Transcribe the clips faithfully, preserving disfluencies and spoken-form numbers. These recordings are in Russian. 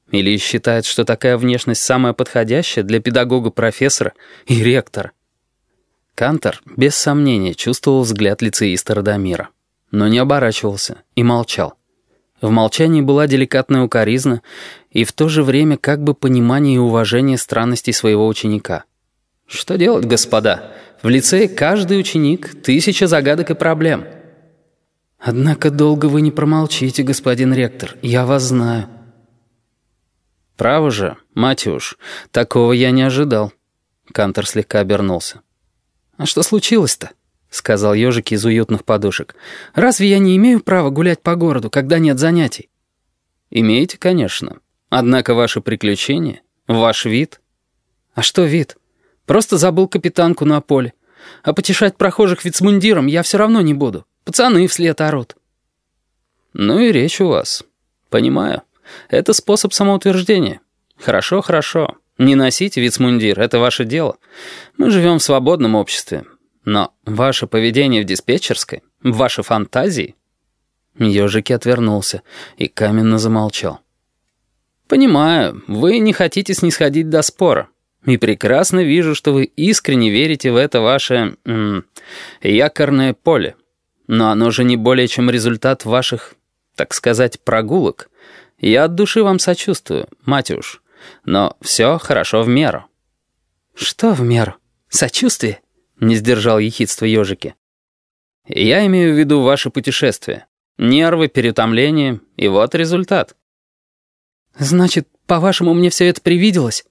Или считает, что такая внешность самая подходящая для педагога-профессора и ректора? Кантор без сомнения чувствовал взгляд лицеиста Радомира, но не оборачивался и молчал. В молчании была деликатная укоризна и в то же время как бы понимание и уважение странностей своего ученика. Что делать, господа? В лицее каждый ученик — тысяча загадок и проблем. Однако долго вы не промолчите, господин ректор, я вас знаю. Право же, Матюш, такого я не ожидал. Кантор слегка обернулся. А что случилось-то? — сказал ежик из уютных подушек. «Разве я не имею права гулять по городу, когда нет занятий?» «Имеете, конечно. Однако ваше приключение, ваш вид...» «А что вид? Просто забыл капитанку на поле. А потешать прохожих вицмундиром я все равно не буду. Пацаны вслед орут». «Ну и речь у вас. Понимаю. Это способ самоутверждения. Хорошо, хорошо. Не носите вицмундир, это ваше дело. Мы живем в свободном обществе. Но ваше поведение в диспетчерской, ваши фантазии...» Ёжики отвернулся и каменно замолчал. «Понимаю, вы не хотите снисходить до спора. И прекрасно вижу, что вы искренне верите в это ваше... М, якорное поле. Но оно же не более чем результат ваших, так сказать, прогулок. Я от души вам сочувствую, Матюш. Но все хорошо в меру». «Что в меру? Сочувствие?» — не сдержал ехидства ежики. «Я имею в виду ваше путешествие. Нервы, переутомление, и вот результат». «Значит, по-вашему, мне все это привиделось?»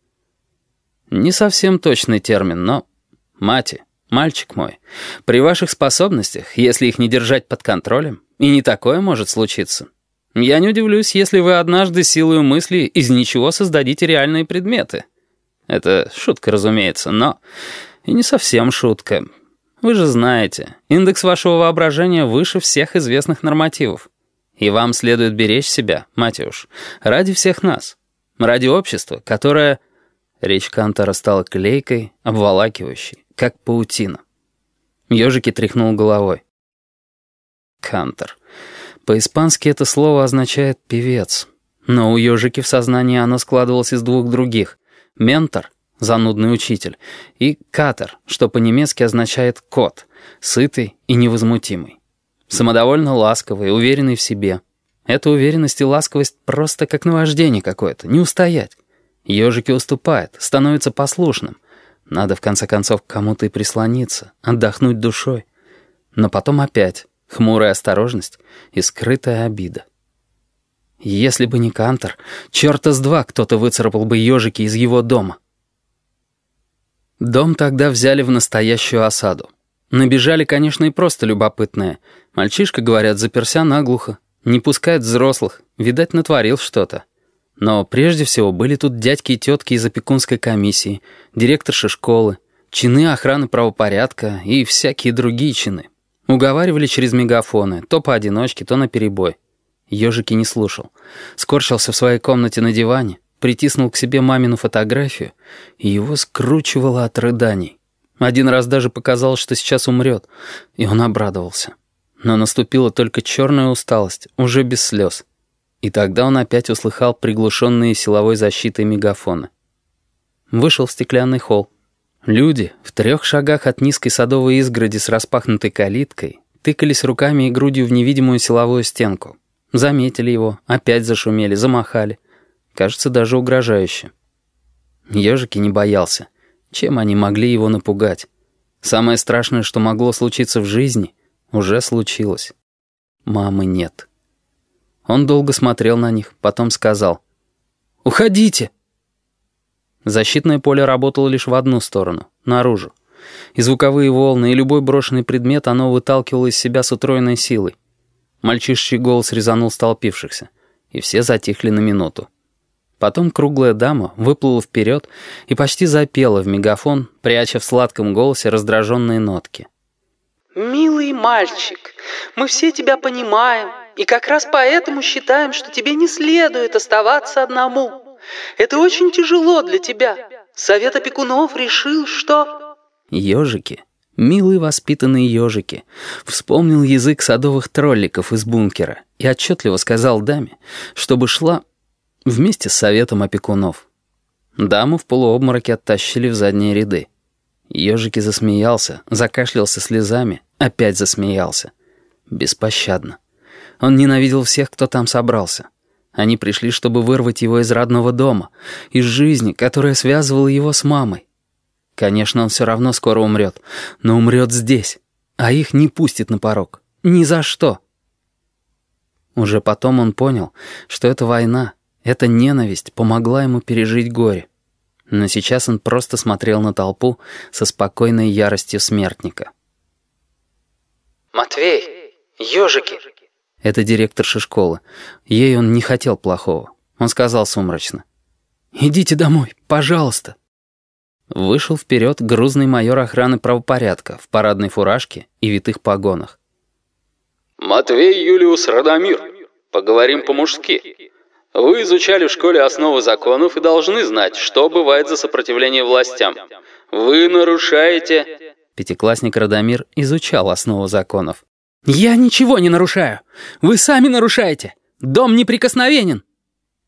«Не совсем точный термин, но... Мати, мальчик мой, при ваших способностях, если их не держать под контролем, и не такое может случиться. Я не удивлюсь, если вы однажды силою мысли из ничего создадите реальные предметы. Это шутка, разумеется, но... И не совсем шутка. Вы же знаете, индекс вашего воображения выше всех известных нормативов. И вам следует беречь себя, Матюш, ради всех нас. Ради общества, которое...» Речь Кантора стала клейкой, обволакивающей, как паутина. Ёжики тряхнул головой. «Кантор. По-испански это слово означает «певец». Но у Ёжики в сознании оно складывалось из двух других. «Ментор» — занудный учитель, и «катер», что по-немецки означает «кот», сытый и невозмутимый. Самодовольно ласковый, уверенный в себе. Эта уверенность и ласковость просто как наваждение какое-то, не устоять. Ёжики уступает, становится послушным. Надо, в конце концов, к кому-то и прислониться, отдохнуть душой. Но потом опять хмурая осторожность и скрытая обида. Если бы не Кантор, черта с два кто-то выцарапал бы Ёжики из его дома. Дом тогда взяли в настоящую осаду. Набежали, конечно, и просто любопытные. Мальчишка, говорят, заперся наглухо, не пускает взрослых, видать, натворил что-то. Но прежде всего были тут дядьки и тетки из опекунской комиссии, директорши школы, чины охраны правопорядка и всякие другие чины. Уговаривали через мегафоны, то поодиночке, то наперебой. Ёжики не слушал. Скорчился в своей комнате на диване, притиснул к себе мамину фотографию, и его скручивало от рыданий. Один раз даже показалось, что сейчас умрет, и он обрадовался. Но наступила только черная усталость, уже без слез. И тогда он опять услыхал приглушенные силовой защитой мегафоны. Вышел в стеклянный холл. Люди в трех шагах от низкой садовой изгороди с распахнутой калиткой тыкались руками и грудью в невидимую силовую стенку. Заметили его, опять зашумели, замахали. Кажется, даже угрожающе. Ёжики не боялся. Чем они могли его напугать? Самое страшное, что могло случиться в жизни, уже случилось. Мамы нет. Он долго смотрел на них, потом сказал: «Уходите!» Защитное поле работало лишь в одну сторону, наружу. И звуковые волны, и любой брошенный предмет оно выталкивало из себя с утроенной силой. Мальчишечий голос резанул столпившихся, и все затихли на минуту. Потом круглая дама выплыла вперед и почти запела в мегафон, пряча в сладком голосе раздраженные нотки. «Милый мальчик, мы все тебя понимаем, и как раз поэтому считаем, что тебе не следует оставаться одному. Это очень тяжело для тебя. Совет опекунов решил, что...» Ёжики, милые воспитанные ёжики, вспомнил язык садовых тролликов из бункера и отчетливо сказал даме, чтобы шла... Вместе с советом опекунов. Даму в полуобмороке оттащили в задние ряды. Ежики засмеялся, закашлялся слезами, опять засмеялся. Беспощадно. Он ненавидел всех, кто там собрался. Они пришли, чтобы вырвать его из родного дома, из жизни, которая связывала его с мамой. Конечно, он все равно скоро умрет, но умрет здесь, а их не пустит на порог. Ни за что. Уже потом он понял, что эта война, эта ненависть помогла ему пережить горе. Но сейчас он просто смотрел на толпу со спокойной яростью смертника. «Матвей, ежики!» Это директорша школы. Ей он не хотел плохого. Он сказал сумрачно: «Идите домой, пожалуйста». Вышел вперед грузный майор охраны правопорядка в парадной фуражке и витых погонах. «Матвей Юлиус Радомир, поговорим по-мужски. Вы изучали в школе основы законов и должны знать, что бывает за сопротивление властям. Вы нарушаете...» Пятиклассник Радомир изучал основу законов. «Я ничего не нарушаю. Вы сами нарушаете. Дом неприкосновенен».